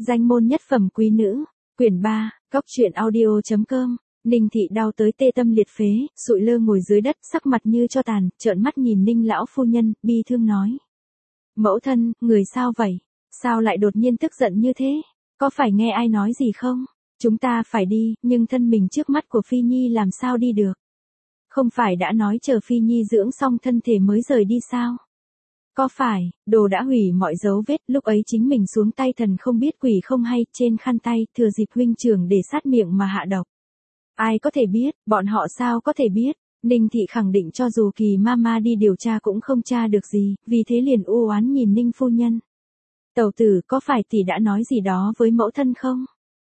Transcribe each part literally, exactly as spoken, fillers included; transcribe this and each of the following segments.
Danh môn nhất phẩm quý nữ, quyển ba, góc truyện audio.com. Ninh thị đau tới tê tâm liệt phế, sụi lơ ngồi dưới đất, sắc mặt như cho tàn, trợn mắt nhìn Ninh lão phu nhân, bi thương nói: Mẫu thân, người sao vậy? Sao lại đột nhiên tức giận như thế? Có phải nghe ai nói gì không? Chúng ta phải đi, nhưng thân mình trước mắt của Phi Nhi làm sao đi được? Không phải đã nói chờ Phi Nhi dưỡng xong thân thể mới rời đi sao? Có phải, đồ đã hủy mọi dấu vết, lúc ấy chính mình xuống tay thần không biết quỷ không hay, trên khăn tay, thừa dịp huynh trưởng để sát miệng mà hạ độc. Ai có thể biết, bọn họ sao có thể biết? Ninh thị khẳng định cho dù Kỳ Mama đi điều tra cũng không tra được gì, vì thế liền u oán nhìn Ninh phu nhân. Tẩu tử, có phải tỷ đã nói gì đó với mẫu thân không?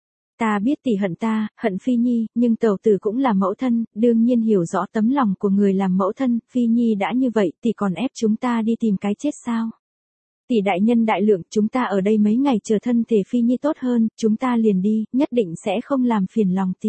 Ta biết tỷ hận ta, hận Phi Nhi, nhưng tẩu tử cũng là mẫu thân, đương nhiên hiểu rõ tấm lòng của người làm mẫu thân, Phi Nhi đã như vậy, tỷ còn ép chúng ta đi tìm cái chết sao? Tỷ đại nhân đại lượng, chúng ta ở đây mấy ngày chờ thân thể Phi Nhi tốt hơn, chúng ta liền đi, nhất định sẽ không làm phiền lòng tỷ.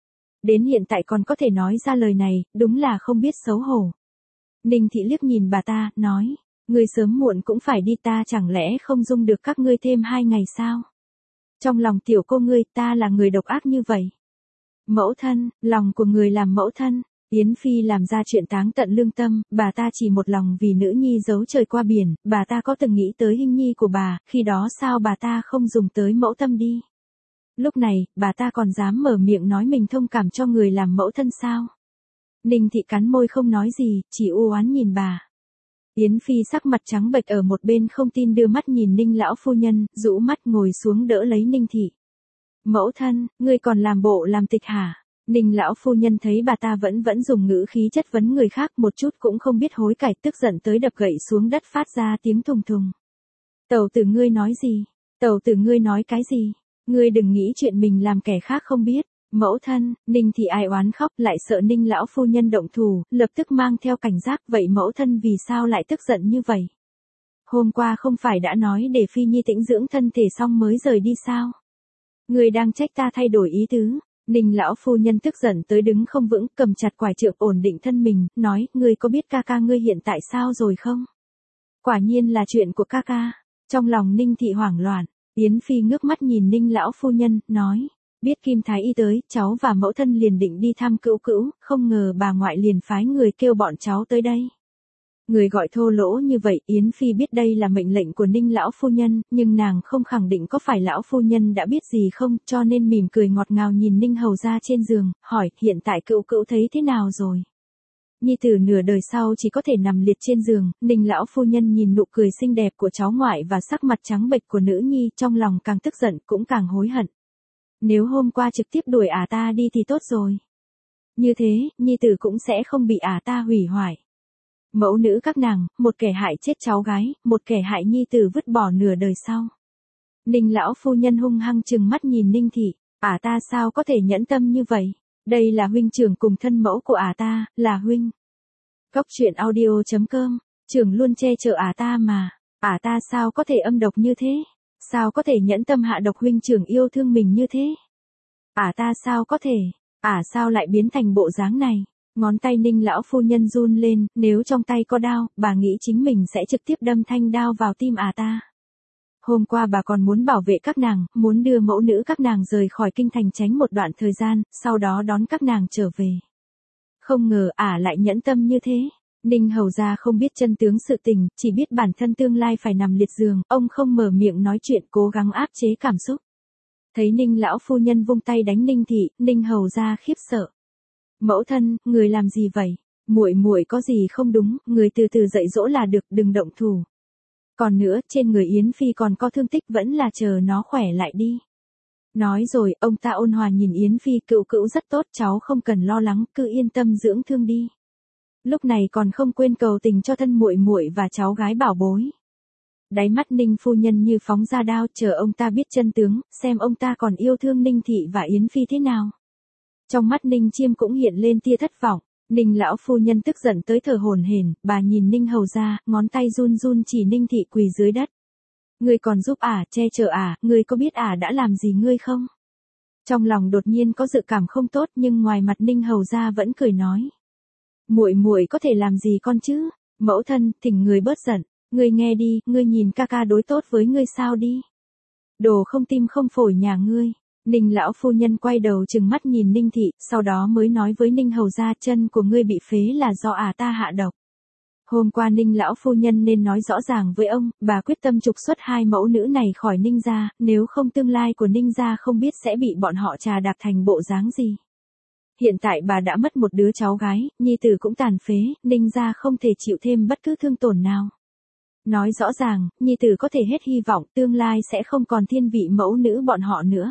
Đến hiện tại còn có thể nói ra lời này, đúng là không biết xấu hổ. Ninh thị liếc nhìn bà ta, nói, ngươi sớm muộn cũng phải đi, ta chẳng lẽ không dung được các ngươi thêm hai ngày sao? Trong lòng tiểu cô ngươi, ta là người độc ác như vậy. Mẫu thân, lòng của người làm mẫu thân, Yến Phi làm ra chuyện táng tận lương tâm, bà ta chỉ một lòng vì nữ nhi giấu trời qua biển, bà ta có từng nghĩ tới hình nhi của bà, khi đó sao bà ta không dùng tới mẫu tâm đi? Lúc này, bà ta còn dám mở miệng nói mình thông cảm cho người làm mẫu thân sao? Ninh thị cắn môi không nói gì, chỉ u oán nhìn bà. Yến Phi sắc mặt trắng bệch ở một bên không tin đưa mắt nhìn Ninh lão phu nhân, rũ mắt ngồi xuống đỡ lấy Ninh thị. Mẫu thân, ngươi còn làm bộ làm tịch hả? Ninh lão phu nhân thấy bà ta vẫn vẫn dùng ngữ khí chất vấn người khác, một chút cũng không biết hối cải, tức giận tới đập gậy xuống đất phát ra tiếng thùng thùng. Tẩu tử ngươi nói gì? Tẩu tử ngươi nói cái gì? Ngươi đừng nghĩ chuyện mình làm kẻ khác không biết. Mẫu thân, Ninh thị ai oán khóc, lại sợ Ninh lão phu nhân động thủ, lập tức mang theo cảnh giác, vậy mẫu thân vì sao lại tức giận như vậy? Hôm qua không phải đã nói để Phi Nhi tĩnh dưỡng thân thể xong mới rời đi sao? Ngươi đang trách ta thay đổi ý tứ. Ninh lão phu nhân tức giận tới đứng không vững, cầm chặt quải trượng ổn định thân mình, nói, ngươi có biết ca ca ngươi hiện tại sao rồi không? Quả nhiên là chuyện của ca ca. Trong lòng Ninh thị hoảng loạn, Yến Phi ngước mắt nhìn Ninh lão phu nhân, nói, biết Kim Thái Y tới, cháu và mẫu thân liền định đi thăm cữu cữu, không ngờ bà ngoại liền phái người kêu bọn cháu tới đây. Người gọi thô lỗ như vậy, Yến Phi biết đây là mệnh lệnh của Ninh lão phu nhân, nhưng nàng không khẳng định có phải lão phu nhân đã biết gì không, cho nên mỉm cười ngọt ngào nhìn Ninh hầu ra trên giường, hỏi, hiện tại cữu cữu thấy thế nào rồi? Nhi tử nửa đời sau chỉ có thể nằm liệt trên giường, Ninh lão phu nhân nhìn nụ cười xinh đẹp của cháu ngoại và sắc mặt trắng bệch của nữ nhi, trong lòng càng tức giận cũng càng hối hận. Nếu hôm qua trực tiếp đuổi ả ta đi thì tốt rồi. Như thế, nhi tử cũng sẽ không bị ả ta hủy hoại. Mẫu nữ các nàng, một kẻ hại chết cháu gái, một kẻ hại nhi tử vứt bỏ nửa đời sau. Ninh lão phu nhân hung hăng trừng mắt nhìn Ninh thị, ả ta sao có thể nhẫn tâm như vậy? Đây là huynh trưởng cùng thân mẫu của ả ta, là huynh. Góc truyện audio.com, trưởng luôn che chở ả ta mà, ả ta sao có thể âm độc như thế? Sao có thể nhẫn tâm hạ độc huynh trưởng yêu thương mình như thế? Ả ta sao có thể, ả sao lại biến thành bộ dáng này? Ngón tay Ninh lão phu nhân run lên, nếu trong tay có đao, bà nghĩ chính mình sẽ trực tiếp đâm thanh đao vào tim ả ta. Hôm qua bà còn muốn bảo vệ các nàng, muốn đưa mẫu nữ các nàng rời khỏi kinh thành tránh một đoạn thời gian, sau đó đón các nàng trở về. Không ngờ ả lại nhẫn tâm như thế. Ninh hầu ra không biết chân tướng sự tình, chỉ biết bản thân tương lai phải nằm liệt giường, ông không mở miệng nói chuyện, cố gắng áp chế cảm xúc. Thấy Ninh lão phu nhân vung tay đánh Ninh thị, Ninh hầu ra khiếp sợ. Mẫu thân, người làm gì vậy? Muội muội có gì không đúng, người từ từ dạy dỗ là được, đừng động thủ. Còn nữa, trên người Yến Phi còn có thương tích, vẫn là chờ nó khỏe lại đi. Nói rồi, ông ta ôn hòa nhìn Yến Phi, cữu cữu rất tốt, cháu không cần lo lắng, cứ yên tâm dưỡng thương đi. Lúc này còn không quên cầu tình cho thân muội muội và cháu gái bảo bối. Đáy mắt Ninh phu nhân như phóng ra đao, chờ ông ta biết chân tướng, xem ông ta còn yêu thương Ninh thị và Yến Phi thế nào. Trong mắt Ninh Chiêm cũng hiện lên tia thất vọng. Ninh lão phu nhân tức giận tới thở hổn hển, bà nhìn Ninh hầu ra, ngón tay run run chỉ Ninh thị quỳ dưới đất. Ngươi còn giúp ả, che chở ả, ngươi có biết ả đã làm gì ngươi không? Trong lòng đột nhiên có dự cảm không tốt, nhưng ngoài mặt Ninh hầu ra vẫn cười nói. Muội muội có thể làm gì con chứ? Mẫu thân, thỉnh người bớt giận, ngươi nghe đi, ngươi nhìn ca ca đối tốt với ngươi sao đi. Đồ không tim không phổi nhà ngươi. Ninh lão phu nhân quay đầu trừng mắt nhìn Ninh thị, sau đó mới nói với Ninh hầu gia, chân của ngươi bị phế là do à ta hạ độc. Hôm qua Ninh lão phu nhân nên nói rõ ràng với ông, bà quyết tâm trục xuất hai mẫu nữ này khỏi Ninh gia, nếu không tương lai của Ninh gia không biết sẽ bị bọn họ trà đạp thành bộ dáng gì. Hiện tại bà đã mất một đứa cháu gái, nhi tử cũng tàn phế, Ninh gia không thể chịu thêm bất cứ thương tổn nào. Nói rõ ràng, nhi tử có thể hết hy vọng, tương lai sẽ không còn thiên vị mẫu nữ bọn họ nữa.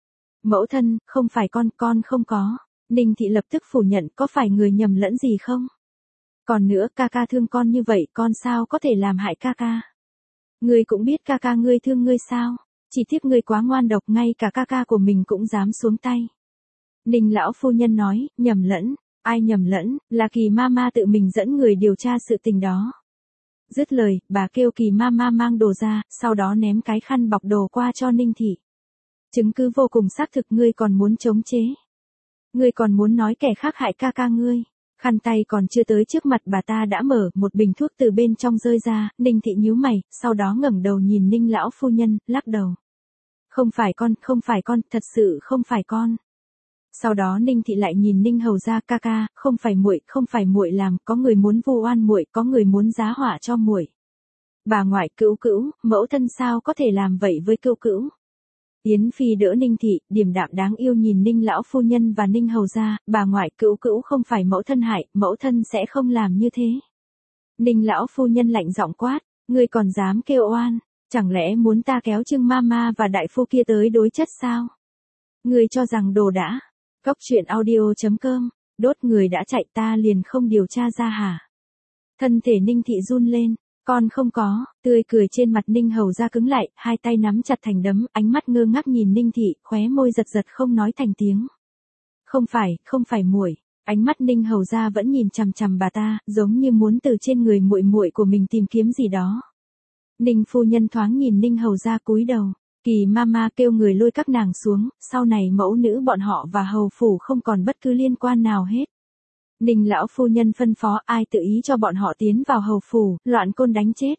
Mẫu thân, không phải con, con không có. Ninh thị lập tức phủ nhận, có phải người nhầm lẫn gì không? Còn nữa, ca ca thương con như vậy, con sao có thể làm hại ca ca? Ngươi cũng biết ca ca ngươi thương ngươi sao? Chỉ tiếc ngươi quá ngoan độc, ngay cả ca ca của mình cũng dám xuống tay. Ninh lão phu nhân nói, nhầm lẫn, ai nhầm lẫn, là Kỳ Mama tự mình dẫn người điều tra sự tình đó. Dứt lời, bà kêu Kỳ Mama mang đồ ra, sau đó ném cái khăn bọc đồ qua cho Ninh thị. Chứng cứ vô cùng xác thực, ngươi còn muốn chống chế. Ngươi còn muốn nói kẻ khác hại ca ca ngươi. Khăn tay còn chưa tới trước mặt bà ta đã mở, một bình thuốc từ bên trong rơi ra, Ninh thị nhíu mày, sau đó ngẩng đầu nhìn Ninh lão phu nhân, lắc đầu. Không phải con, không phải con, thật sự không phải con. Sau đó Ninh thị lại nhìn Ninh hầu gia, ca ca, không phải muội, không phải muội làm, có người muốn vu oan muội, có người muốn giá họa cho muội. Bà ngoại, cữu cữu, mẫu thân sao có thể làm vậy với cữu cữu? Yến Phi đỡ Ninh thị, điềm đạm đáng yêu nhìn Ninh lão phu nhân và Ninh hầu gia, bà ngoại, cữu cữu không phải mẫu thân hại, mẫu thân sẽ không làm như thế. Ninh lão phu nhân lạnh giọng quát, ngươi còn dám kêu oan, chẳng lẽ muốn ta kéo Trương Mama và đại phu kia tới đối chất sao? Ngươi cho rằng đồ đã. Cóc truyện audio chấm com, đốt người đã chạy ta liền không điều tra ra hả? Thân thể Ninh thị run lên. Con không có, tươi cười trên mặt Ninh hầu gia cứng lại, hai tay nắm chặt thành đấm, ánh mắt ngơ ngác nhìn Ninh thị, khóe môi giật giật không nói thành tiếng. Không phải, không phải muội. Ánh mắt Ninh hầu gia vẫn nhìn chằm chằm bà ta, giống như muốn từ trên người muội muội của mình tìm kiếm gì đó. Ninh phu nhân thoáng nhìn Ninh hầu gia cúi đầu, Kỳ Mama kêu người lôi các nàng xuống, sau này mẫu nữ bọn họ và hầu phủ không còn bất cứ liên quan nào hết. Ninh lão phu nhân phân phó, ai tự ý cho bọn họ tiến vào hầu phủ, loạn côn đánh chết.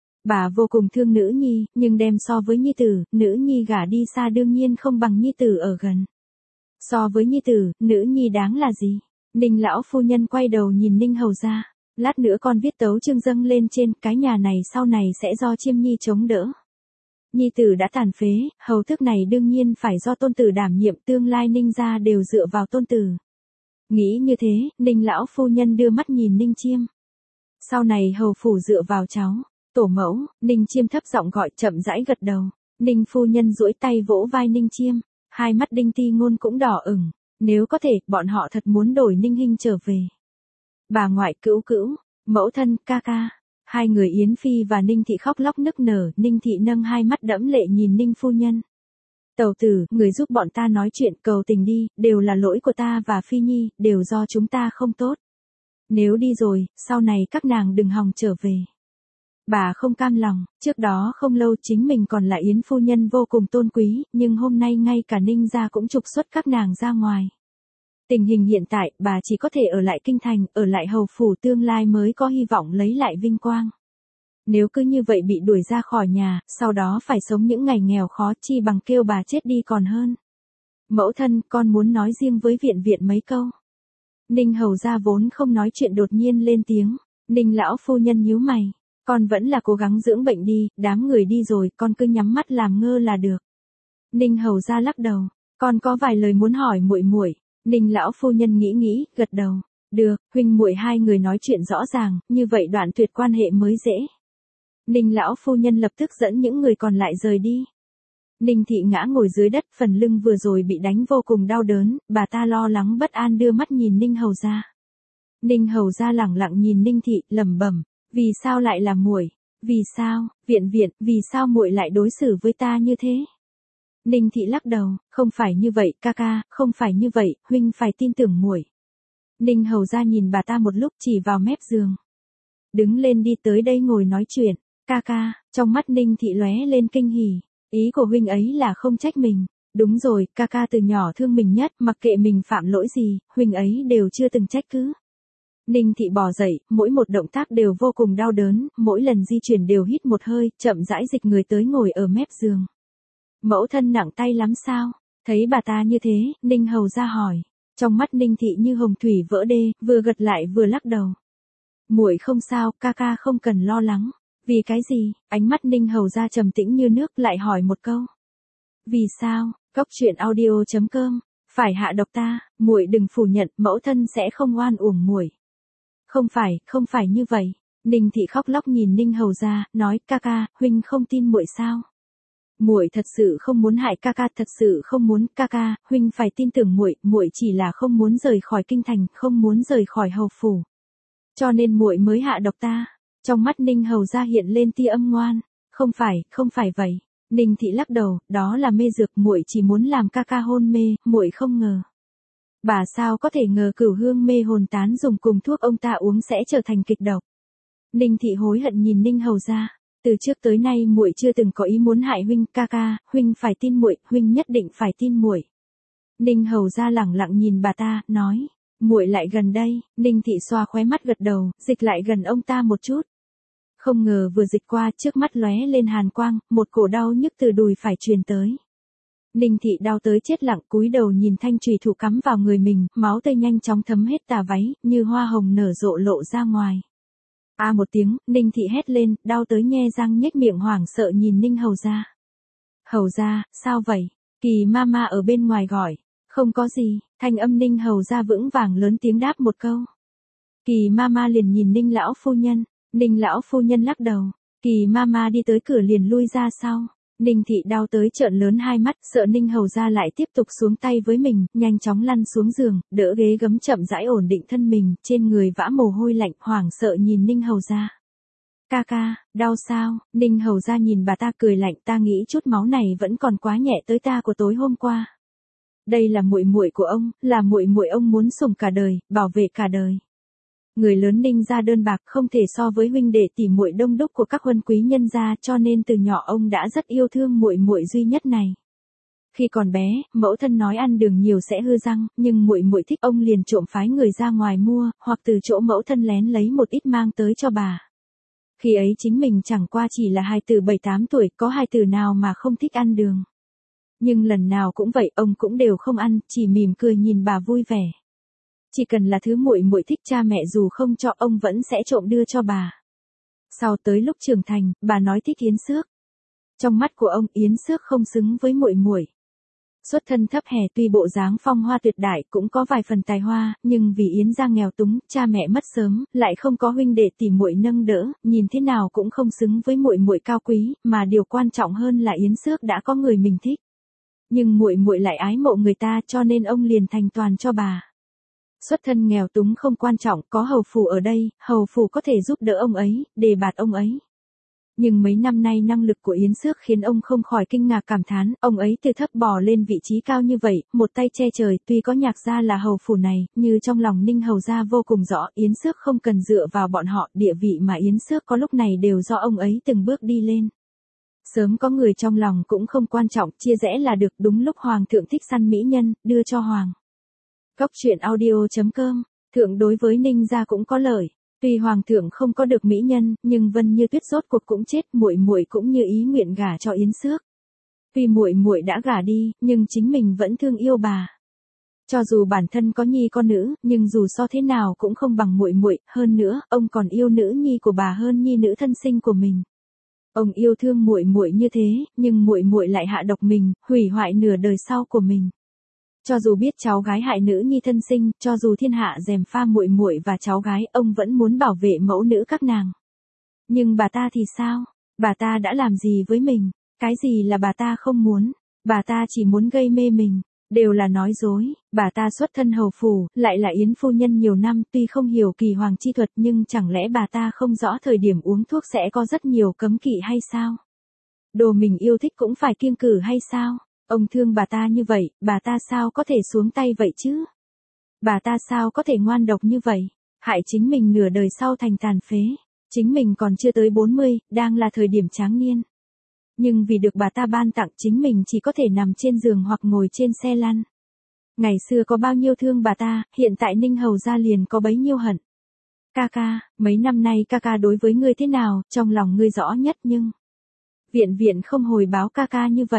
Bà vô cùng thương nữ nhi, nhưng đem so với nhi tử, nữ nhi gả đi xa đương nhiên không bằng nhi tử ở gần. So với nhi tử, nữ nhi đáng là gì? Ninh lão phu nhân quay đầu nhìn Ninh hầu gia, lát nữa con viết tấu chương dâng lên trên, cái nhà này sau này sẽ do Chiêm Nhi chống đỡ. Nhi tử đã tàn phế, hầu tước này đương nhiên phải do tôn tử đảm nhiệm, tương lai Ninh gia đều dựa vào tôn tử. Nghĩ như thế, Ninh lão phu nhân đưa mắt nhìn Ninh Chiêm. Sau này hầu phủ dựa vào cháu, tổ mẫu, Ninh Chiêm thấp giọng gọi, chậm rãi gật đầu. Ninh phu nhân duỗi tay vỗ vai Ninh Chiêm, hai mắt Đinh Ti Ngôn cũng đỏ ửng, nếu có thể, bọn họ thật muốn đổi Ninh Hinh trở về. Bà ngoại, cữu cữu, mẫu thân, ca ca, hai người Yến Phi và Ninh thị khóc lóc nức nở, Ninh thị nâng hai mắt đẫm lệ nhìn Ninh phu nhân. Tẩu tử, người giúp bọn ta nói chuyện, cầu tình đi, đều là lỗi của ta và Phi Nhi, đều do chúng ta không tốt. Nếu đi rồi, sau này các nàng đừng hòng trở về. Bà không cam lòng, trước đó không lâu chính mình còn là Yến phu nhân vô cùng tôn quý, nhưng hôm nay ngay cả Ninh gia cũng trục xuất các nàng ra ngoài. Tình hình hiện tại, bà chỉ có thể ở lại kinh thành, ở lại hầu phủ, tương lai mới có hy vọng lấy lại vinh quang. Nếu cứ như vậy bị đuổi ra khỏi nhà, sau đó phải sống những ngày nghèo khó, chi bằng kêu bà chết đi còn hơn. Mẫu thân, con muốn nói riêng với viện viện mấy câu. Ninh hầu gia vốn không nói chuyện đột nhiên lên tiếng. Ninh lão phu nhân nhíu mày. Con vẫn là cố gắng dưỡng bệnh đi, đám người đi rồi, con cứ nhắm mắt làm ngơ là được. Ninh hầu gia lắc đầu. Con có vài lời muốn hỏi muội muội. Ninh lão phu nhân nghĩ nghĩ, gật đầu. Được, huynh muội hai người nói chuyện rõ ràng, như vậy đoạn tuyệt quan hệ mới dễ. Ninh lão phu nhân lập tức dẫn những người còn lại rời đi. Ninh thị ngã ngồi dưới đất, phần lưng vừa rồi bị đánh vô cùng đau đớn, bà ta lo lắng bất an đưa mắt nhìn Ninh hầu gia. Ninh hầu gia lẳng lặng nhìn Ninh thị, lẩm bẩm, vì sao lại là muội? Vì sao, viện viện, vì sao muội lại đối xử với ta như thế? Ninh thị lắc đầu, không phải như vậy, ca ca, không phải như vậy, huynh phải tin tưởng muội. Ninh hầu gia nhìn bà ta một lúc, chỉ vào mép giường. Đứng lên đi tới đây ngồi nói chuyện. Ca ca, trong mắt Ninh thị lóe lên kinh hỉ, ý của huynh ấy là không trách mình. Đúng rồi, ca ca từ nhỏ thương mình nhất, mặc kệ mình phạm lỗi gì, huynh ấy đều chưa từng trách cứ. Ninh thị bò dậy, mỗi một động tác đều vô cùng đau đớn, mỗi lần di chuyển đều hít một hơi, chậm rãi dịch người tới ngồi ở mép giường. Mẫu thân nặng tay lắm sao? Thấy bà ta như thế, Ninh Hầu ra hỏi. Trong mắt Ninh Thị như hồng thủy vỡ đê, vừa gật lại vừa lắc đầu. Muội không sao, ca ca không cần lo lắng. Vì cái gì? Ánh mắt Ninh Hầu ra trầm tĩnh như nước lại hỏi một câu. Vì sao? Cốc truyện audio chấm com. Phải hạ độc ta, muội đừng phủ nhận, mẫu thân sẽ không oan uổng muội. Không phải, không phải như vậy. Ninh Thị khóc lóc nhìn Ninh Hầu ra, nói, ca ca, huynh không tin muội sao? Muội thật sự không muốn hại ca ca, thật sự không muốn, ca ca, huynh phải tin tưởng muội, muội chỉ là không muốn rời khỏi kinh thành, không muốn rời khỏi hầu phủ. Cho nên muội mới hạ độc ta. Trong mắt Ninh Hầu ra hiện lên tia âm ngoan. Không phải, không phải vậy. Ninh Thị lắc đầu, đó là mê dược, muội chỉ muốn làm ca ca hôn mê, muội không ngờ. Bà sao có thể ngờ cửu hương mê hồn tán dùng cùng thuốc ông ta uống sẽ trở thành kịch độc. Ninh Thị hối hận nhìn Ninh Hầu ra. Từ trước tới nay muội chưa từng có ý muốn hại huynh, ca ca, huynh phải tin muội, huynh nhất định phải tin muội. Ninh Hầu ra lẳng lặng nhìn bà ta, nói, muội lại gần đây. Ninh Thị xoa khóe mắt gật đầu, dịch lại gần ông ta một chút. Không ngờ vừa dịch qua, trước mắt lóe lên hàn quang, một cổ đau nhức từ đùi phải truyền tới. Ninh Thị đau tới chết lặng, cúi đầu nhìn thanh chùy thủ cắm vào người mình, máu tươi nhanh chóng thấm hết tà váy, như hoa hồng nở rộ lộ ra ngoài. A à một tiếng, Ninh Thị hét lên, đau tới nhe răng nhếch miệng hoảng sợ nhìn Ninh Hầu ra. Hầu ra, sao vậy? Kỳ mama ở bên ngoài gọi. Không có gì, thanh âm Ninh Hầu ra vững vàng lớn tiếng đáp một câu. Kỳ mama liền nhìn Ninh lão phu nhân. Ninh lão phu nhân lắc đầu. Kỳ mama đi tới cửa liền lui ra sau. Ninh Thị đau tới trợn lớn hai mắt, sợ Ninh Hầu ra lại tiếp tục xuống tay với mình, nhanh chóng lăn xuống giường, đỡ ghế gấm chậm rãi ổn định thân mình, trên người vã mồ hôi lạnh, hoảng sợ nhìn Ninh Hầu ra. Ca ca, đau sao? Ninh Hầu ra nhìn bà ta cười lạnh, ta nghĩ chút máu này vẫn còn quá nhẹ tới ta của tối hôm qua. Đây là muội muội của ông, là muội muội ông muốn sủng cả đời, bảo vệ cả đời. Người lớn Ninh gia đơn bạc không thể so với huynh đệ tỷ muội đông đúc của các huân quý nhân gia, cho nên từ nhỏ ông đã rất yêu thương muội muội duy nhất này. Khi còn bé, mẫu thân nói ăn đường nhiều sẽ hư răng, nhưng muội muội thích ông liền trộm phái người ra ngoài mua, hoặc từ chỗ mẫu thân lén lấy một ít mang tới cho bà. Khi ấy chính mình chẳng qua chỉ là hài tử bảy tám tuổi, có hài tử nào mà không thích ăn đường. Nhưng lần nào cũng vậy, ông cũng đều không ăn, chỉ mỉm cười nhìn bà vui vẻ. Chỉ cần là thứ muội muội thích, cha mẹ dù không cho ông vẫn sẽ trộm đưa cho bà. Sau tới lúc trưởng thành, bà nói thích Yến Xước. Trong mắt của ông, Yến Xước không xứng với muội muội. Xuất thân thấp hèn, tuy bộ dáng phong hoa tuyệt đại, cũng có vài phần tài hoa, nhưng vì Yến gia nghèo túng, cha mẹ mất sớm, lại không có huynh đệ tỷ muội nâng đỡ, nhìn thế nào cũng không xứng với muội muội cao quý, mà điều quan trọng hơn là Yến Xước đã có người mình thích. Nhưng muội muội lại ái mộ người ta, cho nên ông liền thành toàn cho bà. Xuất thân nghèo túng không quan trọng, có hầu phủ ở đây, hầu phủ có thể giúp đỡ ông ấy, đề bạt ông ấy. Nhưng mấy năm nay năng lực của Yến Xước khiến ông không khỏi kinh ngạc cảm thán, ông ấy từ thấp bò lên vị trí cao như vậy, một tay che trời, tuy có nhạc gia là hầu phủ này, như trong lòng Ninh Hầu gia vô cùng rõ, Yến Xước không cần dựa vào bọn họ, địa vị mà Yến Xước có lúc này đều do ông ấy từng bước đi lên. Sớm có người trong lòng cũng không quan trọng, chia rẽ là được, đúng lúc hoàng thượng thích săn mỹ nhân, đưa cho hoàng. Cốc truyện audio chấm com, thượng đối với Ninh gia cũng có lợi. Tuy hoàng thượng không có được mỹ nhân, nhưng Vân Như Tuyết rốt cuộc cũng chết, muội muội cũng như ý nguyện gả cho Yến Xước. Tuy muội muội đã gả đi, nhưng chính mình vẫn thương yêu bà. Cho dù bản thân có nhi con nữ, nhưng dù so thế nào cũng không bằng muội muội, hơn nữa, ông còn yêu nữ nhi của bà hơn nhi nữ thân sinh của mình. Ông yêu thương muội muội như thế, nhưng muội muội lại hạ độc mình, hủy hoại nửa đời sau của mình. Cho dù biết cháu gái hại nữ nhi thân sinh, cho dù thiên hạ gièm pha muội muội và cháu gái, ông vẫn muốn bảo vệ mẫu nữ các nàng. Nhưng bà ta thì sao? Bà ta đã làm gì với mình? Cái gì là bà ta không muốn? Bà ta chỉ muốn gây mê mình. Đều là nói dối. Bà ta xuất thân hầu phủ, lại là Yến phu nhân nhiều năm, tuy không hiểu kỳ hoàng chi thuật, nhưng chẳng lẽ bà ta không rõ thời điểm uống thuốc sẽ có rất nhiều cấm kỵ hay sao? Đồ mình yêu thích cũng phải kiêng cử hay sao? Ông thương bà ta như vậy, bà ta sao có thể xuống tay vậy chứ? Bà ta sao có thể ngoan độc như vậy? Hại chính mình nửa đời sau thành tàn phế. Chính mình còn chưa tới bốn mươi, đang là thời điểm tráng niên. Nhưng vì được bà ta ban tặng, chính mình chỉ có thể nằm trên giường hoặc ngồi trên xe lăn. Ngày xưa có bao nhiêu thương bà ta, hiện tại Ninh Hầu gia liền có bấy nhiêu hận. Ca ca, mấy năm nay ca ca đối với ngươi thế nào, trong lòng ngươi rõ nhất nhưng... Viện viện không hồi báo ca ca như vậy.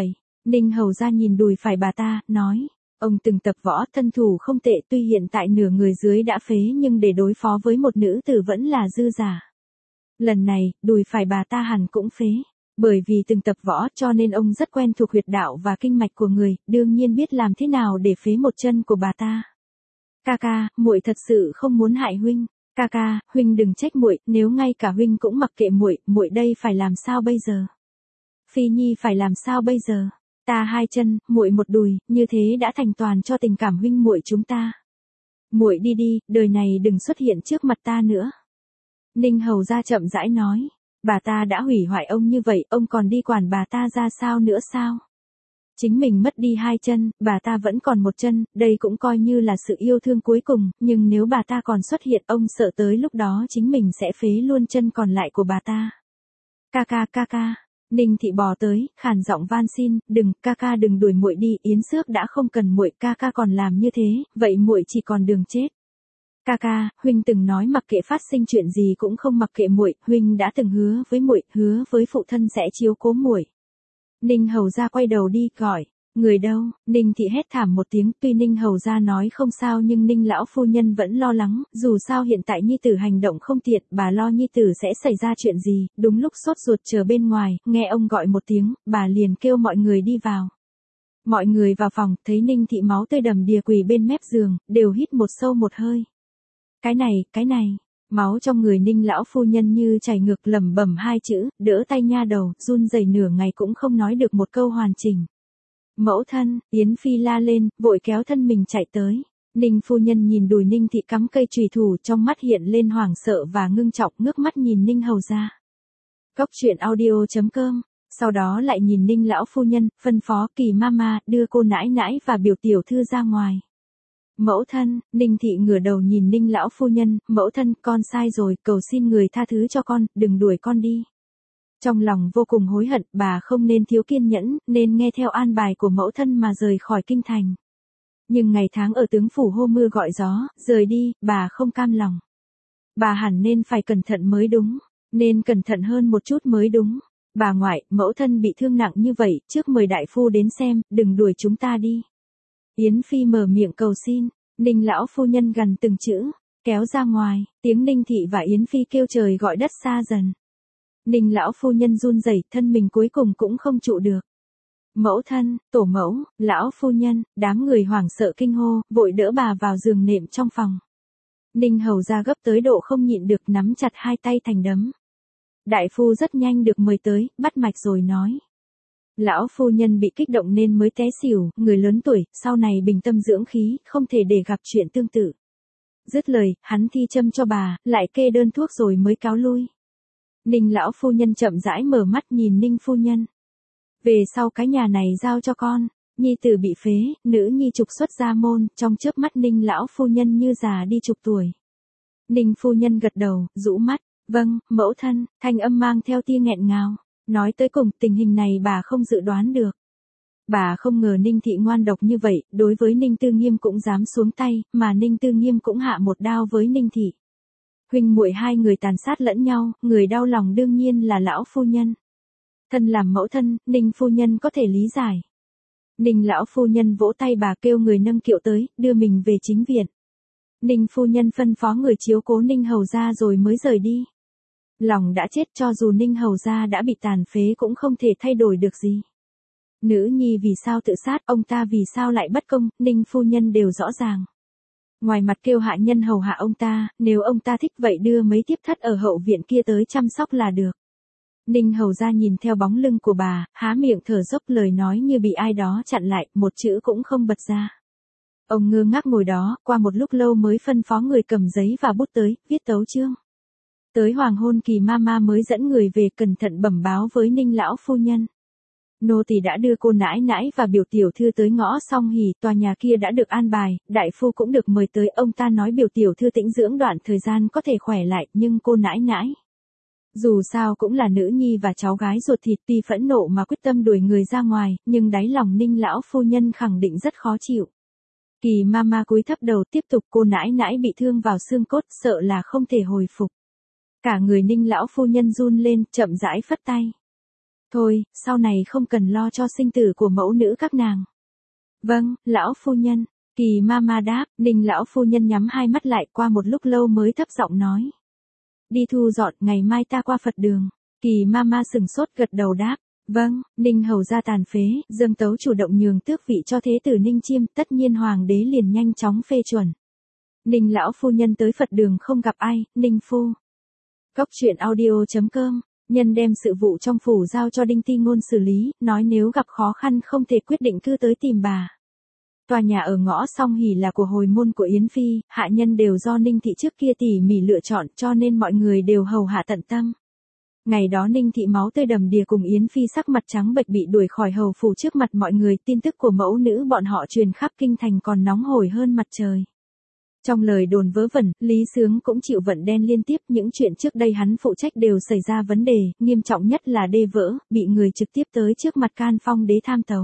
Ninh hầu ra nhìn đùi phải bà ta, nói. Ông từng tập võ, thân thủ không tệ, tuy hiện tại nửa người dưới đã phế nhưng để đối phó với một nữ tử vẫn là dư giả. Lần này, đùi phải bà ta hẳn cũng phế. Bởi vì từng tập võ cho nên ông rất quen thuộc huyệt đạo và kinh mạch của người, đương nhiên biết làm thế nào để phế một chân của bà ta. Ca ca, muội thật sự không muốn hại huynh. Ca ca, huynh đừng trách muội, nếu ngay cả huynh cũng mặc kệ muội, muội đây phải làm sao bây giờ? Phi Nhi phải làm sao bây giờ? Ta hai chân, muội một đùi, như thế đã thành toàn cho tình cảm huynh muội chúng ta. Muội đi đi, đời này đừng xuất hiện trước mặt ta nữa. Ninh hầu ra chậm rãi nói, bà ta đã hủy hoại ông như vậy, ông còn đi quản bà ta ra sao nữa sao? Chính mình mất đi hai chân, bà ta vẫn còn một chân, đây cũng coi như là sự yêu thương cuối cùng, nhưng nếu bà ta còn xuất hiện, ông sợ tới lúc đó chính mình sẽ phế luôn chân còn lại của bà ta. Ca ca ca ca. Ninh thị bò tới, khàn giọng van xin, đừng, ca ca đừng đuổi muội đi, Yến Xước đã không cần muội, ca ca còn làm như thế, vậy muội chỉ còn đường chết. Ca ca, huynh từng nói mặc kệ phát sinh chuyện gì cũng không mặc kệ muội, huynh đã từng hứa với muội, hứa với phụ thân sẽ chiếu cố muội. Ninh hầu ra quay đầu đi, gọi, người đâu? Ninh thị hét thảm một tiếng, tuy Ninh hầu ra nói không sao nhưng Ninh lão phu nhân vẫn lo lắng, dù sao hiện tại nhi tử hành động không tiện, bà lo nhi tử sẽ xảy ra chuyện gì, đúng lúc sốt ruột chờ bên ngoài, nghe ông gọi một tiếng, bà liền kêu mọi người đi vào. Mọi người vào phòng, thấy Ninh thị máu tươi đầm đìa quỳ bên mép giường, đều hít một sâu một hơi. Cái này, cái này. Máu trong người Ninh lão phu nhân như chảy ngược, lẩm bẩm hai chữ, đỡ tay nha đầu, run rẩy nửa ngày cũng không nói được một câu hoàn chỉnh. Mẫu thân, Yến Phi la lên, vội kéo thân mình chạy tới. Ninh phu nhân nhìn đùi Ninh thị cắm cây chùy thủ, trong mắt hiện lên hoảng sợ và ngưng trọng, ngước mắt nhìn Ninh hầu ra. Cốc truyện audio chấm com. Sau đó lại nhìn Ninh lão phu nhân, phân phó Kỳ mama đưa cô nãi nãi và biểu tiểu thư ra ngoài. Mẫu thân, Ninh thị ngửa đầu nhìn Ninh lão phu nhân, mẫu thân, con sai rồi, cầu xin người tha thứ cho con, đừng đuổi con đi. Trong lòng vô cùng hối hận, bà không nên thiếu kiên nhẫn, nên nghe theo an bài của mẫu thân mà rời khỏi kinh thành. Nhưng ngày tháng ở tướng phủ hô mưa gọi gió, rời đi, bà không cam lòng. Bà hẳn nên phải cẩn thận mới đúng, nên cẩn thận hơn một chút mới đúng. Bà ngoại, mẫu thân bị thương nặng như vậy, trước mời đại phu đến xem, đừng đuổi chúng ta đi. Yến Phi mở miệng cầu xin, Ninh lão phu nhân gần từng chữ, kéo ra ngoài, tiếng Ninh thị và Yến Phi kêu trời gọi đất xa dần. Ninh lão phu nhân run rẩy, thân mình cuối cùng cũng không trụ được. Mẫu thân, tổ mẫu, lão phu nhân, đám người hoảng sợ kinh hô, vội đỡ bà vào giường nệm trong phòng. Ninh hầu ra gấp tới độ không nhịn được, nắm chặt hai tay thành đấm. Đại phu rất nhanh được mời tới, bắt mạch rồi nói. Lão phu nhân bị kích động nên mới té xỉu, người lớn tuổi, sau này bình tâm dưỡng khí, không thể để gặp chuyện tương tự. Dứt lời, hắn thi châm cho bà, lại kê đơn thuốc rồi mới cáo lui. Ninh lão phu nhân chậm rãi mở mắt nhìn Ninh phu nhân. Về sau cái nhà này giao cho con, nhi tử bị phế, nữ nhi trục xuất gia môn, trong chớp mắt Ninh lão phu nhân như già đi chục tuổi. Ninh phu nhân gật đầu, rũ mắt, vâng, mẫu thân, thanh âm mang theo tia nghẹn ngào. Nói tới cùng, tình hình này bà không dự đoán được. Bà không ngờ Ninh thị ngoan độc như vậy, đối với Ninh Tư Nghiêm cũng dám xuống tay, mà Ninh Tư Nghiêm cũng hạ một đao với Ninh thị. Huynh muội hai người tàn sát lẫn nhau, người đau lòng đương nhiên là lão phu nhân. Thân làm mẫu thân, Ninh phu nhân có thể lý giải. Ninh lão phu nhân vỗ tay bà kêu người nâng kiệu tới, đưa mình về chính viện. Ninh phu nhân phân phó người chiếu cố Ninh hầu ra rồi mới rời đi. Lòng đã chết, cho dù Ninh hầu ra đã bị tàn phế cũng không thể thay đổi được gì. Nữ nhi vì sao tự sát, ông ta vì sao lại bất công, Ninh phu nhân đều rõ ràng. Ngoài mặt kêu hạ nhân hầu hạ ông ta, nếu ông ta thích vậy đưa mấy tiếp thất ở hậu viện kia tới chăm sóc là được. Ninh hầu ra nhìn theo bóng lưng của bà, há miệng thở dốc, lời nói như bị ai đó chặn lại, một chữ cũng không bật ra. Ông ngơ ngác ngồi đó, qua một lúc lâu mới phân phó người cầm giấy và bút tới, viết tấu chương. Tới hoàng hôn Kỳ mama mới dẫn người về cẩn thận bẩm báo với Ninh lão phu nhân. Nô tỳ đã đưa cô nãi nãi và biểu tiểu thư tới ngõ Song Hỷ, tòa nhà kia đã được an bài, đại phu cũng được mời tới, ông ta nói biểu tiểu thư tĩnh dưỡng đoạn thời gian có thể khỏe lại, nhưng cô nãi nãi. Dù sao cũng là nữ nhi và cháu gái ruột thịt, tuy phẫn nộ mà quyết tâm đuổi người ra ngoài, nhưng đáy lòng Ninh lão phu nhân khẳng định rất khó chịu. Kỳ mama cúi thấp đầu tiếp tục, cô nãi nãi bị thương vào xương cốt, sợ là không thể hồi phục. Cả người Ninh lão phu nhân run lên, chậm rãi phất tay. Thôi, sau này không cần lo cho sinh tử của mẫu nữ các nàng. Vâng, lão phu nhân. Kỳ Mama đáp. Ninh lão phu nhân nhắm hai mắt lại, qua một lúc lâu mới thấp giọng nói. Đi thu dọn, ngày mai ta qua Phật đường. Kỳ Mama sừng sốt gật đầu đáp. Vâng. Ninh hầu ra tàn phế, Dương Tấu chủ động nhường tước vị cho thế tử Ninh Chiêm, tất nhiên hoàng đế liền nhanh chóng phê chuẩn. Ninh lão phu nhân tới Phật đường không gặp ai, Ninh phu. Cốc truyện audio chấm com. Nhân đem sự vụ trong phủ giao cho Đinh Ti Ngôn xử lý, nói nếu gặp khó khăn không thể quyết định cứ tới tìm bà. Tòa nhà ở ngõ Song Hỷ là của hồi môn của Yến Phi, hạ nhân đều do Ninh Thị trước kia tỉ mỉ lựa chọn cho nên mọi người đều hầu hạ tận tâm. Ngày đó Ninh Thị máu tươi đầm đìa cùng Yến Phi sắc mặt trắng bệch bị đuổi khỏi hầu phủ trước mặt mọi người, tin tức của mẫu nữ bọn họ truyền khắp kinh thành còn nóng hổi hơn mặt trời. Trong lời đồn vớ vẩn, Lý Sướng cũng chịu vận đen liên tiếp, những chuyện trước đây hắn phụ trách đều xảy ra vấn đề, nghiêm trọng nhất là đê vỡ, bị người trực tiếp tới trước mặt Can Phong đế tham tấu.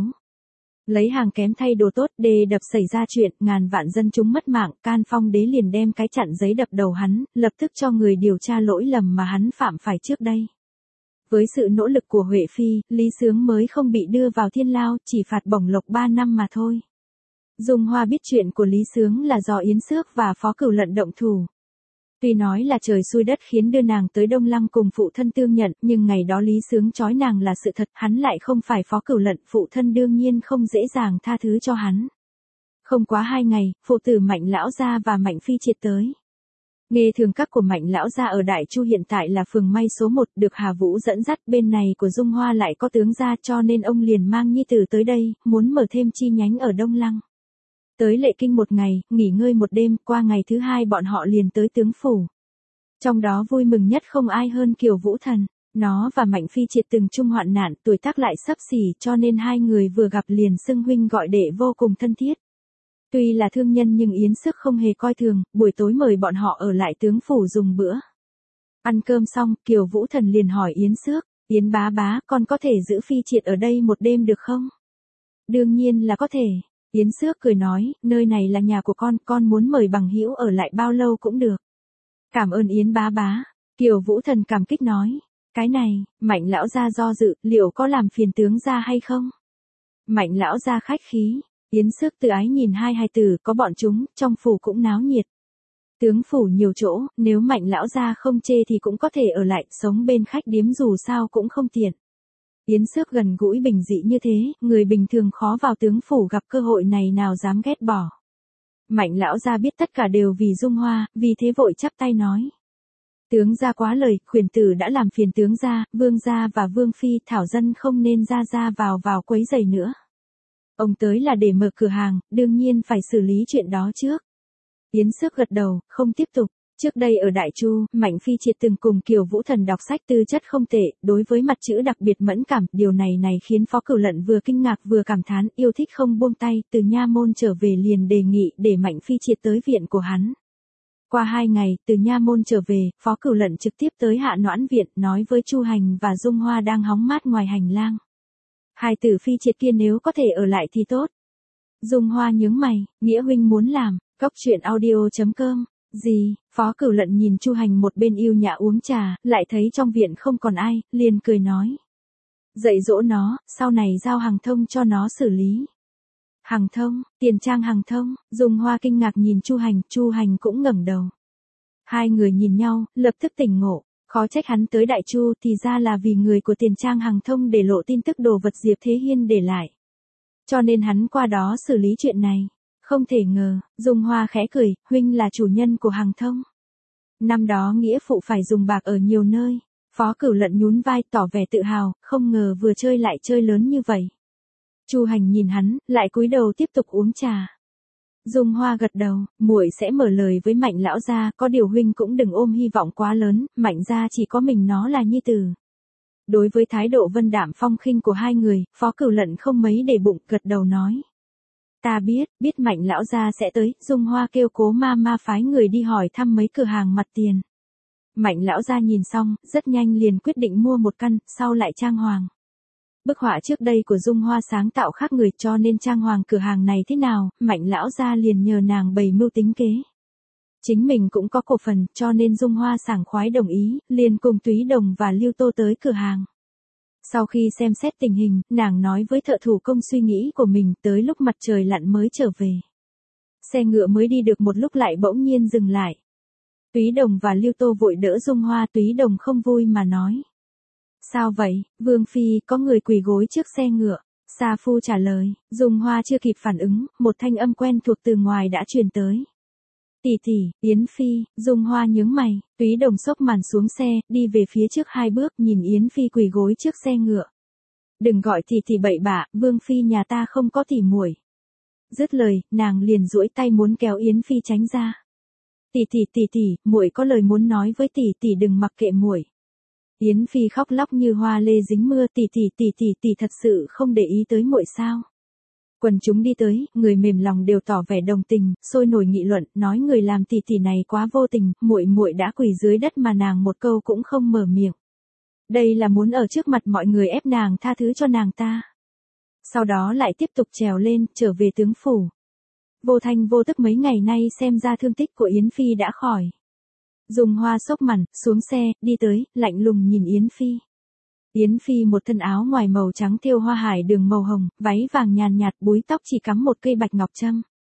Lấy hàng kém thay đồ tốt, đê đập xảy ra chuyện, ngàn vạn dân chúng mất mạng, Can Phong đế liền đem cái chặn giấy đập đầu hắn, lập tức cho người điều tra lỗi lầm mà hắn phạm phải trước đây. Với sự nỗ lực của Huệ Phi, Lý Sướng mới không bị đưa vào thiên lao, chỉ phạt bổng lộc ba năm mà thôi. Dung Hoa biết chuyện của Lý Sướng là do Yến Xước và Phó Cửu Lận động thủ. Tuy nói là trời xui đất khiến đưa nàng tới Đông Lăng cùng phụ thân tương nhận, nhưng ngày đó Lý Sướng trói nàng là sự thật, hắn lại không phải Phó Cửu Lận, phụ thân đương nhiên không dễ dàng tha thứ cho hắn. Không quá hai ngày, phụ tử Mạnh lão gia và Mạnh phi triệt tới. Nghề thường các của Mạnh lão gia ở Đại Chu hiện tại là phường may số một, được Hà Vũ dẫn dắt, bên này của Dung Hoa lại có tướng gia, cho nên ông liền mang nhi tử tới đây, muốn mở thêm chi nhánh ở Đông Lăng. Tới Lệ Kinh một ngày, nghỉ ngơi một đêm, qua ngày thứ hai bọn họ liền tới tướng phủ. Trong đó vui mừng nhất không ai hơn Kiều Vũ Thần, nó và Mạnh phi triệt từng chung hoạn nạn, tuổi tác lại xấp xỉ, cho nên hai người vừa gặp liền xưng huynh gọi đệ vô cùng thân thiết. Tuy là thương nhân nhưng Yến Xước không hề coi thường, buổi tối mời bọn họ ở lại tướng phủ dùng bữa. Ăn cơm xong, Kiều Vũ Thần liền hỏi Yến Xước, Yến bá bá, con có thể giữ phi triệt ở đây một đêm được không? Đương nhiên là có thể. Yến Xước cười nói, nơi này là nhà của con, con muốn mời bằng hữu ở lại bao lâu cũng được. Cảm ơn Yến bá bá. Kiều Vũ Thần cảm kích nói, cái này, Mạnh lão gia do dự, liệu có làm phiền tướng gia hay không? Mạnh lão gia khách khí. Yến Xước tự ái nhìn hai hài tử, có bọn chúng, trong phủ cũng náo nhiệt. Tướng phủ nhiều chỗ, nếu Mạnh lão gia không chê thì cũng có thể ở lại, sống bên khách điếm dù sao cũng không tiện. Yến Xước gần gũi bình dị như thế, người bình thường khó vào tướng phủ gặp cơ hội này nào dám ghét bỏ. Mạnh lão gia biết tất cả đều vì Dung Hoa, vì thế vội chắp tay nói. Tướng gia quá lời, khuyển tử đã làm phiền tướng gia, vương gia và vương phi, thảo dân không nên ra ra vào vào quấy rầy nữa. Ông tới là để mở cửa hàng, đương nhiên phải xử lý chuyện đó trước. Yến Xước gật đầu, không tiếp tục. Trước đây ở Đại Chu, Mạnh phi triệt từng cùng Kiều Vũ Thần đọc sách, tư chất không tệ, đối với mặt chữ đặc biệt mẫn cảm, điều này này khiến Phó Cửu Lận vừa kinh ngạc vừa cảm thán, yêu thích không buông tay, từ nha môn trở về liền đề nghị để Mạnh phi triệt tới viện của hắn. Qua hai ngày, từ nha môn trở về, Phó Cửu Lận trực tiếp tới Hạ Noãn viện, nói với Chu Hành và Dung Hoa đang hóng mát ngoài hành lang. Hai tử phi triệt kia nếu có thể ở lại thì tốt. Dung Hoa nhướng mày, nghĩa huynh muốn làm, cốc truyện audio chấm com. Gì? Phó Cửu Lận nhìn Chu Hành một bên yêu nhã uống trà, lại thấy trong viện không còn ai, liền cười nói. Dạy dỗ nó, sau này giao Hằng Thông cho nó xử lý. Hằng Thông, Tiền Trang Hằng Thông, Dung Hoa kinh ngạc nhìn Chu Hành, Chu Hành cũng ngẩng đầu. Hai người nhìn nhau, lập tức tỉnh ngộ, khó trách hắn tới Đại Chu thì ra là vì người của Tiền Trang Hằng Thông để lộ tin tức đồ vật Diệp Thế Hiên để lại. Cho nên hắn qua đó xử lý chuyện này. Không thể ngờ, Dung Hoa khẽ cười, huynh là chủ nhân của Hằng Thông. Năm đó nghĩa phụ phải dùng bạc ở nhiều nơi. Phó Cửu Lận nhún vai tỏ vẻ tự hào, không ngờ vừa chơi lại chơi lớn như vậy. Chu Hành nhìn hắn, lại cúi đầu tiếp tục uống trà. Dung Hoa gật đầu, muội sẽ mở lời với Mạnh lão gia, có điều huynh cũng đừng ôm hy vọng quá lớn, Mạnh gia chỉ có mình nó là nhi tử. Đối với thái độ vân đạm phong khinh của hai người, Phó Cửu Lận không mấy để bụng, gật đầu nói. Ta biết, biết Mạnh lão gia sẽ tới, Dung Hoa kêu Cố ma ma phái người đi hỏi thăm mấy cửa hàng mặt tiền. Mạnh lão gia nhìn xong, rất nhanh liền quyết định mua một căn, sau lại trang hoàng. Bức họa trước đây của Dung Hoa sáng tạo khác người, cho nên trang hoàng cửa hàng này thế nào, Mạnh lão gia liền nhờ nàng bày mưu tính kế. Chính mình cũng có cổ phần, cho nên Dung Hoa sảng khoái đồng ý, liền cùng Túy Đồng và Lưu Tô tới cửa hàng. Sau khi xem xét tình hình, nàng nói với thợ thủ công suy nghĩ của mình, tới lúc mặt trời lặn mới trở về. Xe ngựa mới đi được một lúc lại bỗng nhiên dừng lại. Túy Đồng và Lưu Tô vội đỡ Dung Hoa, Túy Đồng không vui mà nói. Sao vậy, Vương Phi, có người quỳ gối trước xe ngựa. Sa Phu trả lời, Dung Hoa chưa kịp phản ứng, một thanh âm quen thuộc từ ngoài đã truyền tới. Tỷ tỷ, Yến Phi. Dung Hoa nhướng mày, Túy Đồng xốc màn xuống xe, đi về phía trước hai bước, nhìn Yến Phi quỳ gối trước xe ngựa. Đừng gọi tỷ tỷ bậy bạ, Vương Phi nhà ta không có tỷ muội. Dứt lời, nàng liền duỗi tay muốn kéo Yến Phi tránh ra. Tỷ tỷ tỷ tỷ, muội có lời muốn nói với tỷ tỷ, đừng mặc kệ muội. Yến Phi khóc lóc như hoa lê dính mưa, tỷ tỷ tỷ tỷ tỷ thật sự không để ý tới muội sao? Quần chúng đi tới, người mềm lòng đều tỏ vẻ đồng tình, sôi nổi nghị luận, nói người làm tỷ tỷ này quá vô tình, muội muội đã quỳ dưới đất mà nàng một câu cũng không mở miệng. Đây là muốn ở trước mặt mọi người ép nàng tha thứ cho nàng ta. Sau đó lại tiếp tục trèo lên, trở về tướng phủ. Vô thanh vô tức mấy ngày nay xem ra thương tích của Yến Phi đã khỏi. Dung Hoa xốc màn, xuống xe, đi tới, lạnh lùng nhìn Yến Phi. Yến Phi một thân áo ngoài màu trắng thêu hoa hải đường màu hồng, váy vàng nhàn nhạt, búi tóc chỉ cắm một cây bạch ngọc trâm.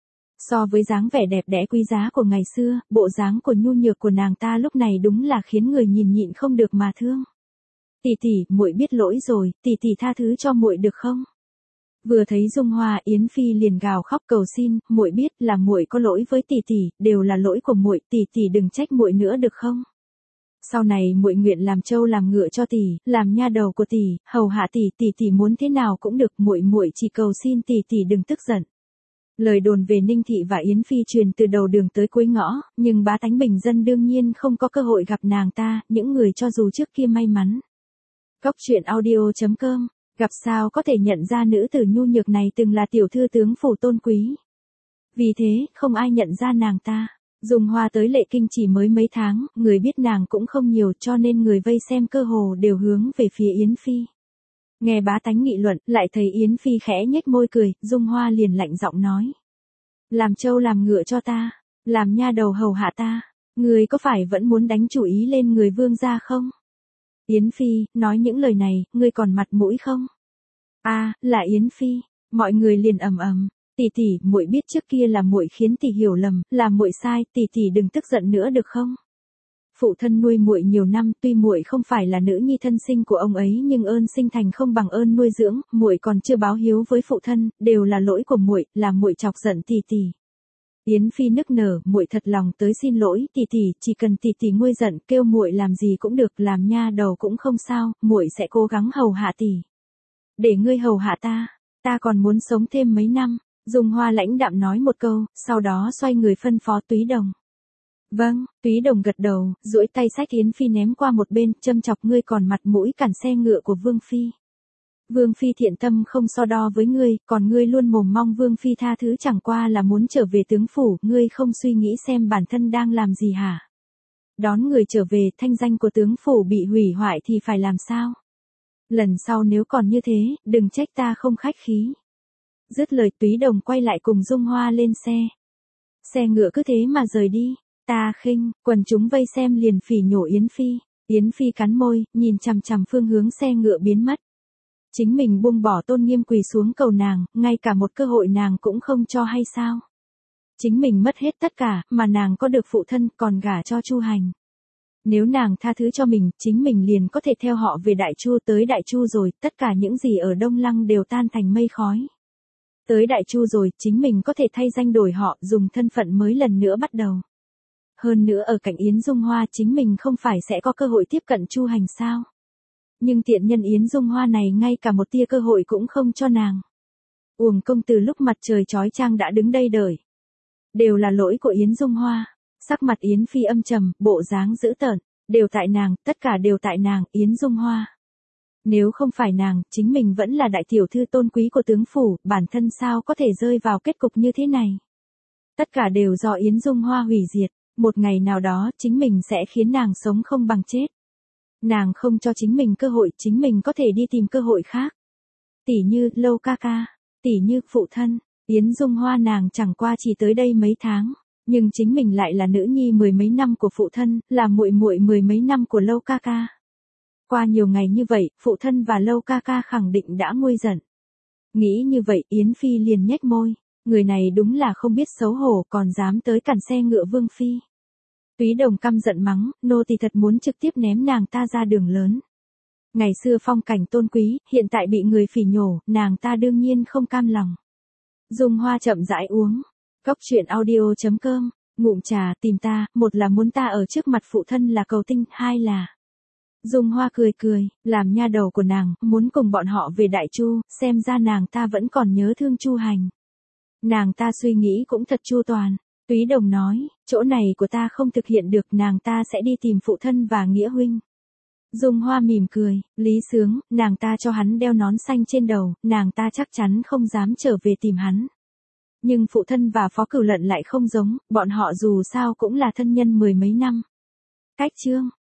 So với dáng vẻ đẹp đẽ quý giá của ngày xưa, bộ dáng của nhu nhược của nàng ta lúc này đúng là khiến người nhìn nhịn không được mà thương. Tỷ tỷ, muội biết lỗi rồi, tỷ tỷ tha thứ cho muội được không? Vừa thấy Dung Hoa, Yến Phi liền gào khóc cầu xin, muội biết là muội có lỗi với tỷ tỷ, đều là lỗi của muội, tỷ tỷ đừng trách muội nữa được không? Sau này muội nguyện làm trâu làm ngựa cho tỷ, làm nha đầu của tỷ, hầu hạ tỷ, tỷ tỷ muốn thế nào cũng được, muội muội chỉ cầu xin tỷ tỷ đừng tức giận. Lời đồn về Ninh Thị và Yến Phi truyền từ đầu đường tới cuối ngõ, nhưng bá tánh bình dân đương nhiên không có cơ hội gặp nàng ta, những người cho dù trước kia may mắn. Cóc truyện audio chấm com, gặp sao có thể nhận ra nữ tử nhu nhược này từng là tiểu thư tướng phủ tôn quý. Vì thế, không ai nhận ra nàng ta. Dung Hoa tới Lệ Kinh chỉ mới mấy tháng, người biết nàng cũng không nhiều, cho nên người vây xem cơ hồ đều hướng về phía Yến Phi. Nghe bá tánh nghị luận, lại thấy Yến Phi khẽ nhếch môi cười, Dung Hoa liền lạnh giọng nói. Làm trâu làm ngựa cho ta, làm nha đầu hầu hạ ta, người có phải vẫn muốn đánh chủ ý lên người vương gia không? Yến Phi, nói những lời này, ngươi còn mặt mũi không? A, à, là Yến Phi, mọi người liền ầm ầm. Tỷ tỷ, muội biết trước kia là muội khiến tỷ hiểu lầm, là muội sai, tỷ tỷ đừng tức giận nữa được không? Phụ thân nuôi muội nhiều năm, tuy muội không phải là nữ nhi thân sinh của ông ấy, nhưng ơn sinh thành không bằng ơn nuôi dưỡng, muội còn chưa báo hiếu với phụ thân, đều là lỗi của muội, là muội chọc giận tỷ tỷ. Yến Phi nức nở, muội thật lòng tới xin lỗi, tỷ tỷ, chỉ cần tỷ tỷ nguôi giận, kêu muội làm gì cũng được, làm nha đầu cũng không sao, muội sẽ cố gắng hầu hạ tỷ. Để ngươi hầu hạ ta, ta còn muốn sống thêm mấy năm. Dung Hoa lãnh đạm nói một câu, sau đó xoay người phân phó Túy Đồng. Vâng, Túy Đồng gật đầu, duỗi tay xách Yến Phi ném qua một bên, châm chọc, ngươi còn mặt mũi cản xe ngựa của Vương Phi. Vương Phi thiện tâm không so đo với ngươi, còn ngươi luôn mồm mong Vương Phi tha thứ, chẳng qua là muốn trở về tướng phủ, ngươi không suy nghĩ xem bản thân đang làm gì hả? Đón người trở về, thanh danh của tướng phủ bị hủy hoại thì phải làm sao? Lần sau nếu còn như thế, đừng trách ta không khách khí. Dứt lời, Túy Đồng quay lại cùng Dung Hoa lên xe. Xe ngựa cứ thế mà rời đi. Ta khinh, quần chúng vây xem liền phỉ nhổ Yến Phi. Yến Phi cắn môi, nhìn chằm chằm phương hướng xe ngựa biến mất. Chính mình buông bỏ tôn nghiêm quỳ xuống cầu nàng, ngay cả một cơ hội nàng cũng không cho hay sao? Chính mình mất hết tất cả, mà nàng có được phụ thân, còn gả cho Chu Hành. Nếu nàng tha thứ cho mình, chính mình liền có thể theo họ về Đại Chu, tới Đại Chu rồi, tất cả những gì ở Đông Lăng đều tan thành mây khói. Tới Đại Chu rồi, chính mình có thể thay danh đổi họ, dùng thân phận mới lần nữa bắt đầu. Hơn nữa ở cạnh Yến Dung Hoa, chính mình không phải sẽ có cơ hội tiếp cận Chu Hành sao? Nhưng tiện nhân Yến Dung Hoa này ngay cả một tia cơ hội cũng không cho nàng. Uổng công từ lúc mặt trời chói chang đã đứng đây đợi. Đều là lỗi của Yến Dung Hoa. Sắc mặt Yến Phi âm trầm, bộ dáng dữ tợn, đều tại nàng, tất cả đều tại nàng, Yến Dung Hoa. Nếu không phải nàng, chính mình vẫn là đại tiểu thư tôn quý của tướng phủ, bản thân sao có thể rơi vào kết cục như thế này. Tất cả đều do Yến Dung Hoa hủy diệt, một ngày nào đó chính mình sẽ khiến nàng sống không bằng chết. Nàng không cho chính mình cơ hội, chính mình có thể đi tìm cơ hội khác. Tỷ như, Lâu ca ca, tỷ như, phụ thân, Yến Dung Hoa nàng chẳng qua chỉ tới đây mấy tháng, nhưng chính mình lại là nữ nhi mười mấy năm của phụ thân, là muội muội mười mấy năm của Lâu ca ca. Qua nhiều ngày như vậy, phụ thân và Lâu ca ca khẳng định đã nguôi giận. Nghĩ như vậy Yến Phi liền nhếch môi, người này đúng là không biết xấu hổ còn dám tới cản xe ngựa Vương Phi. Túy Đồng căm giận mắng, nô tỳ thật muốn trực tiếp ném nàng ta ra đường lớn. Ngày xưa phong cảnh tôn quý, hiện tại bị người phỉ nhổ, nàng ta đương nhiên không cam lòng. Dung Hoa chậm rãi uống. Cốc truyện audio chấm com, ngụm trà tìm ta, một là muốn ta ở trước mặt phụ thân là cầu tinh, hai là... Dung Hoa cười cười, làm nha đầu của nàng, muốn cùng bọn họ về Đại Chu, xem ra nàng ta vẫn còn nhớ thương Chu Hành. Nàng ta suy nghĩ cũng thật chu toàn. Túy Đồng nói, chỗ này của ta không thực hiện được, nàng ta sẽ đi tìm phụ thân và nghĩa huynh. Dung Hoa mỉm cười, Lý Sướng, nàng ta cho hắn đeo nón xanh trên đầu, nàng ta chắc chắn không dám trở về tìm hắn. Nhưng phụ thân và Phó Cửu Lận lại không giống, bọn họ dù sao cũng là thân nhân mười mấy năm. Cách chương